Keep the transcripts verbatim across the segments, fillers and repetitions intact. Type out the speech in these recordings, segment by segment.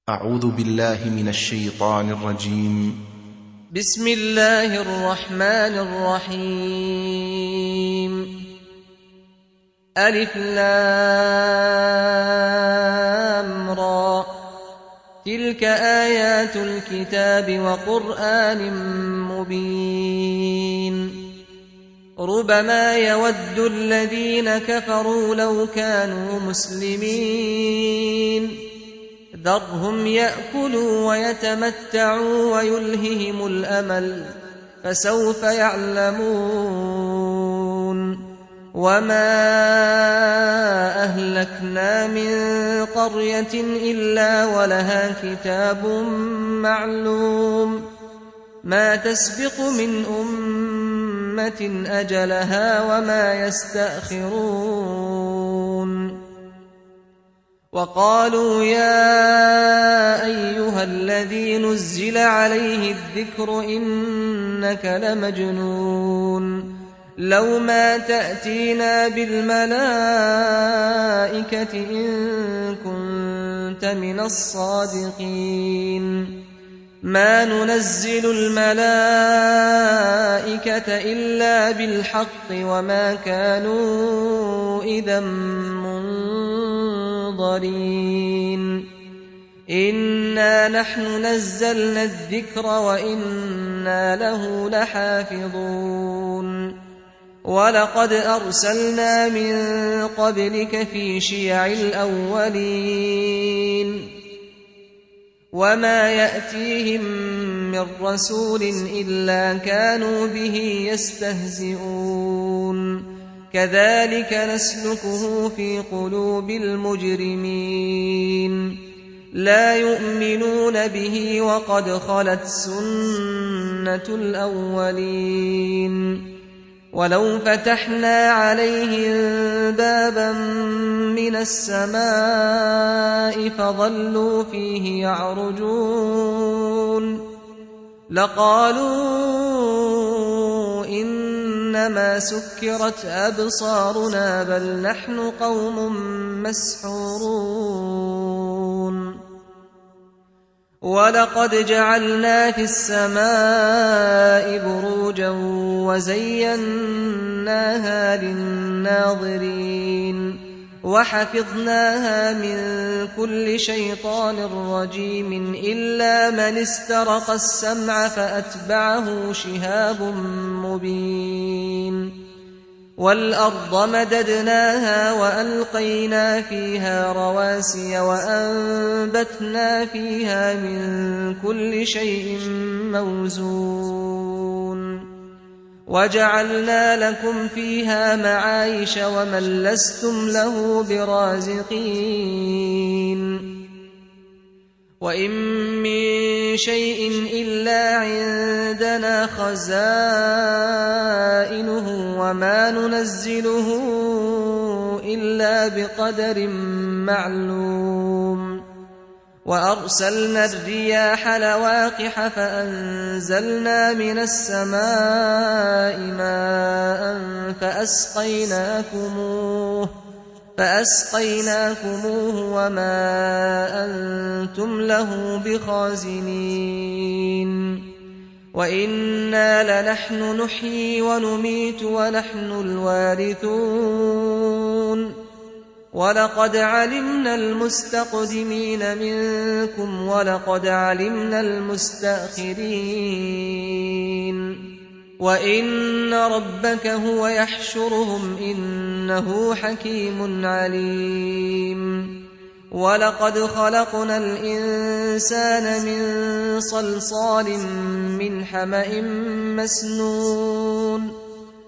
أعوذ بالله من الشيطان الرجيم. بسم الله الرحمن الرحيم. ألف لام را تلك آيات الكتاب وقرآن مبين. ربما يود الذين كفروا لو كانوا مسلمين. ذرهم يأكلوا ويتمتعوا ويلههم الأمل فسوف يعلمون. وما أهلكنا من قرية إلا ولها كتاب معلوم ما تسبق من أمة أجلها وما يستأخرون. وقالوا يا أيها الذي نزل عليه الذكر إنك لمجنون لو ما تأتينا بالملائكة إن كنت من الصادقين. ما ننزل الملائكة إلا بالحق وما كانوا إذا منظرين. إنا نحن نزلنا الذكر وإنا له لحافظون. ولقد أرسلنا من قبلك في شيع الأولين وما يأتيهم من رسول إلا كانوا به يستهزئون. كذلك نسلكه في قلوب المجرمين. لا يؤمنون به وقد خلت سنة الأولين. ولو فتحنا عليهم بابا من السماء فظلوا فيه يعرجون لقالوا إنما سكرت أبصارنا بل نحن قوم مسحورون. ولقد جعلنا في السماء بروجا وزيناها للناظرين وحفظناها من كل شيطان رجيم إلا من استرق السمع فأتبعه شهاب مبين. والأرض مددناها وألقينا فيها رواسي وأنبتنا فيها من كل شيء موزون. وجعلنا لكم فيها معايش ومن لستم له برازقين. وإن من شيء إلا عندنا خزائنه وما ننزله إلا بقدر معلوم. وأرسلنا الرياح لواقح فأنزلنا من السماء ماء فأسقيناكموه فأسقيناكموه وما أنتم له بخازنين. وإنا لنحن نحيي ونميت ونحن الوارثون. ولقد علمنا المستقدمين منكم ولقد علمنا المستأخرين. وإن ربك هو يحشرهم إنه حكيم عليم. ولقد خلقنا الإنسان من صلصال من حمأ مسنون.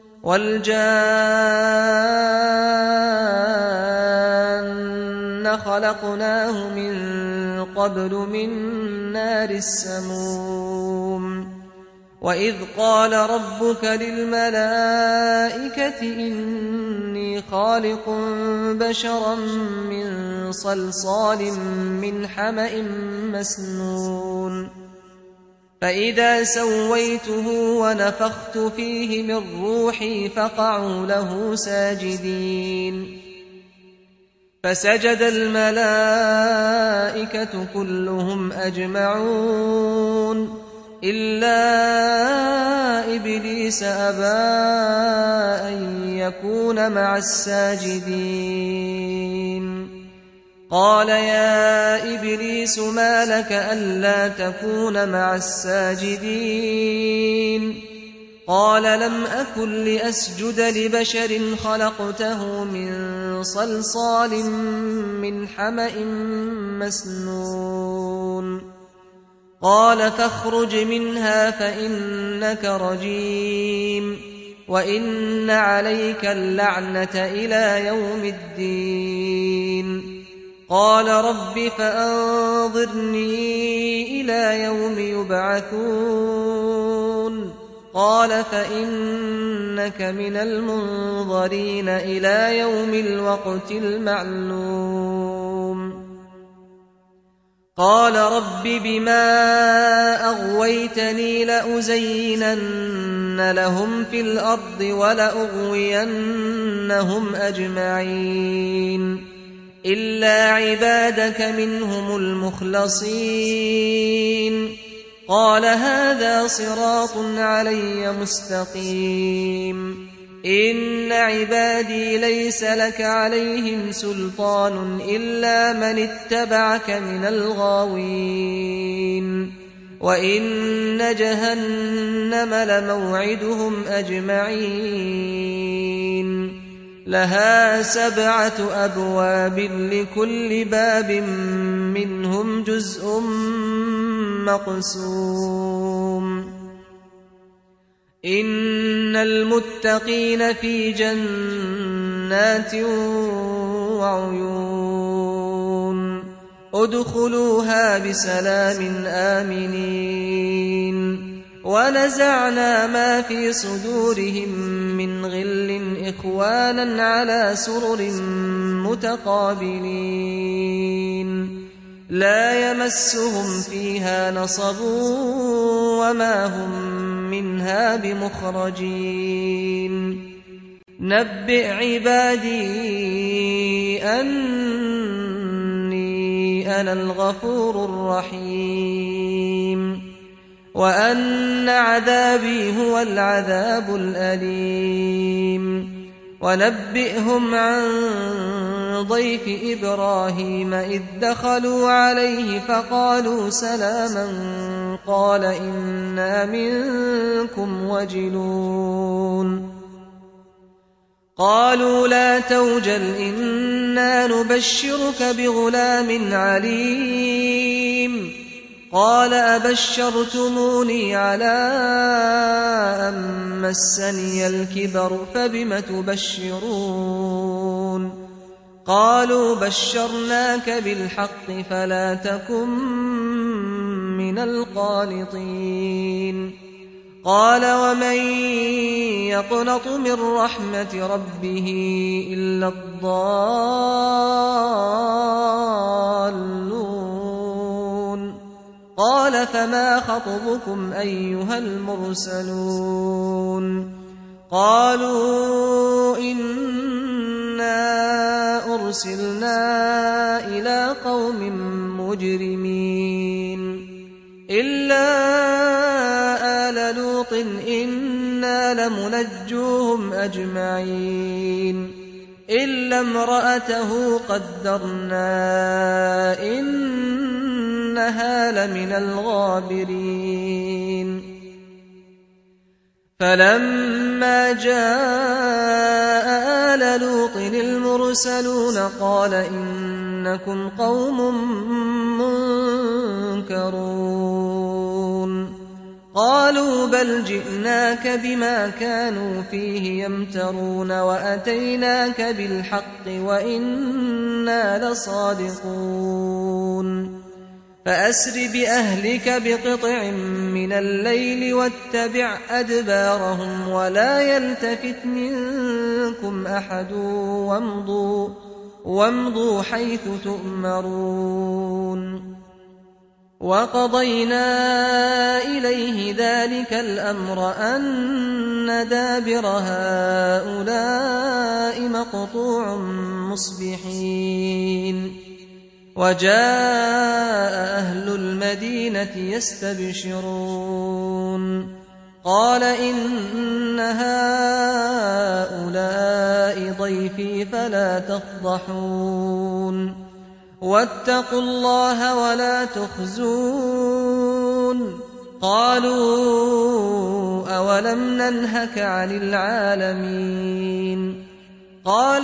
والجان خلقناه من قبل من نار السموم. وإذ قال ربك للملائكة إني خالق بشرا من صلصال من حمأ مسنون. فإذا سويته ونفخت فيه من روحي فقعوا له ساجدين. فسجد الملائكة كلهم أجمعون إلا إبليس أبى أن يكون مع الساجدين قال يا إبليس ما لك ألا تكون مع الساجدين قال لم أكن لأسجد لبشر خلقته من صلصال من حمأ مسنون قال فاخرج منها فإنك رجيم وإن عليك اللعنة إلى يوم الدين قال رب فأنظرني إلى يوم يبعثون قال فإنك من المنظرين إلى يوم الوقت المعلوم قال رب بما أغويتني لأزينن لهم في الأرض ولأغوينهم أجمعين إلا عبادك منهم المخلصين قال هذا صراط علي مستقيم إن عبادي ليس لك عليهم سلطان إلا من اتبعك من الغاوين وإن جهنم لموعدهم أجمعين لها سبعة أبواب لكل باب منهم جزء مقسوم إن المتقين في جنات وعيون ادخلوها بسلام آمنين ونزعنا ما في صدورهم من غل إخوانا على سرر متقابلين لا يمسهم فيها نصب وما هم منها بمخرجين نبئ عبادي أني أنا الغفور الرحيم وأن عذابي هو العذاب الأليم ونبئهم عن ضيف إبراهيم إذ دخلوا عليه فقالوا سلاما قال إنا منكم وجلون قالوا لا توجل إنا نبشرك بغلام عليم قال أبشرتموني على أن مسني الكبر فبم تبشرون قالوا بشرناك بالحق فلا تكن من القانطين قال ومن يقنط من رحمة ربه إلا الضالون قال فما خطبكم أيها المرسلون قالوا إنا أرسلنا إلى قوم مجرمين إلا آل لوط إنا لمنجوهم أجمعين إلا امرأته قدرنا إنها لمن الغابرين فلما جاء آل لوط المرسلون قال إنكم قوم منكرون قالوا بل جئناك بما كانوا فيه يمترون وأتيناك بالحق وإنا لصادقون فأسر بأهلك بقطع من الليل واتبع أدبارهم ولا يلتفت منكم أحد وامضوا, وامضوا حيث تؤمرون وقضينا إليه ذلك الأمر أن دابر هؤلاء مقطوع مصبحين وجاء أهل المدينة يستبشرون قال إن هؤلاء ضيفي فلا تفضحون واتقوا الله ولا تخزون قالوا أولم ننهك عن العالمين قال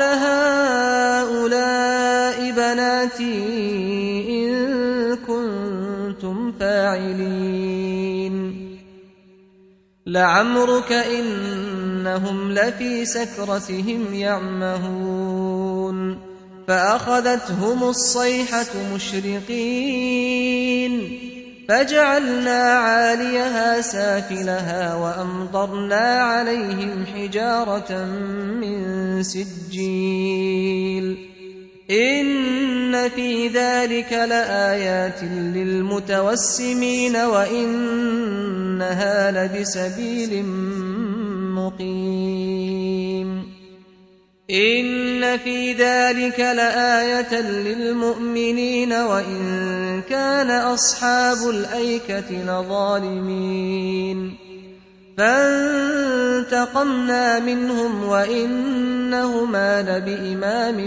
هؤلاء بناتي إن كنتم فاعلين لعمرك إنهم لفي سكرتهم يعمهون فأخذتهم الصيحة مشرقين فجعلنا عاليها سافلها وأمطرنا عليهم حجارة من سجيل إن في ذلك لآيات للمتوسمين وإنها لبسبيل مقيم إن في ذلك لآية للمؤمنين وإن كان أصحاب الأيكة لظالمين فانتقمنا منهم وإنهما لبإمام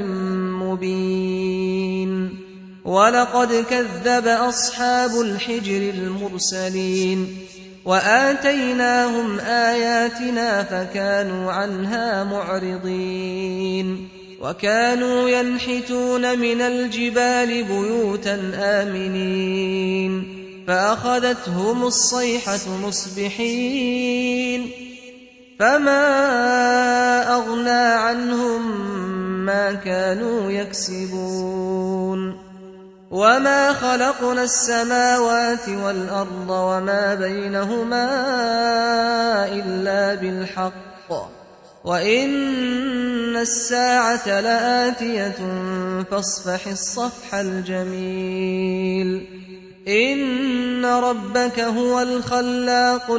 مبين ولقد كذب أصحاب الحجر المرسلين وآتيناهم آياتنا فكانوا عنها معرضين وكانوا ينحتون من الجبال بيوتا آمنين فأخذتهم الصيحة مصبحين فما أغنى عنهم ما كانوا يكسبون وما خلقنا السماوات والأرض وما بينهما إلا بالحق وإن الساعة لآتية فاصفح الصفح الجميل إن ربك هو الخلاق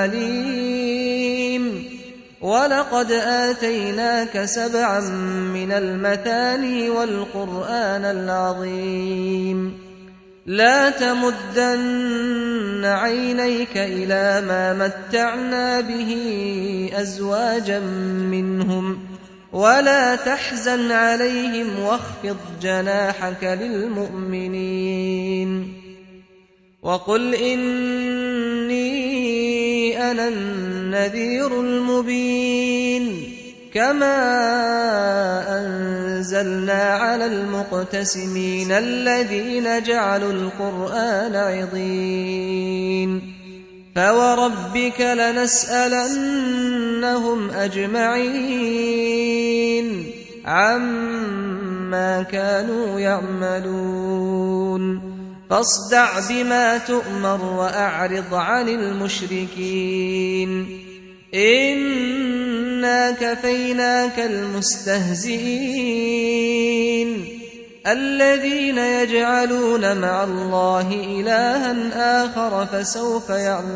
العليم ولقد آتيناك سبعا من المثاني والقرآن العظيم لا تمدن عينيك إلى ما متعنا به أزواجا منهم ولا تحزن عليهم واخفض جناحك للمؤمنين وقل إني أنا النذير المبين كما أنزلنا على المقتسمين الذين جعلوا القرآن عضين فوربك لنسألنهم أجمعين عما كانوا يعملون فاصدع بما تؤمر وأعرض عن المشركين إنا كفيناك المستهزئين الذين يجعلون مع الله إلها آخر فسوف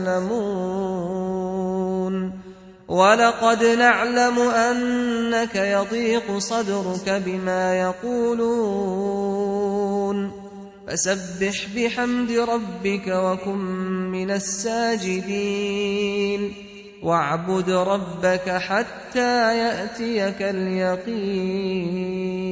يعلمون ولقد نعلم أنك يضيق صدرك بما يقولون فسبح بحمد ربك وكن من الساجدين واعبد ربك حتى يأتيك اليقين.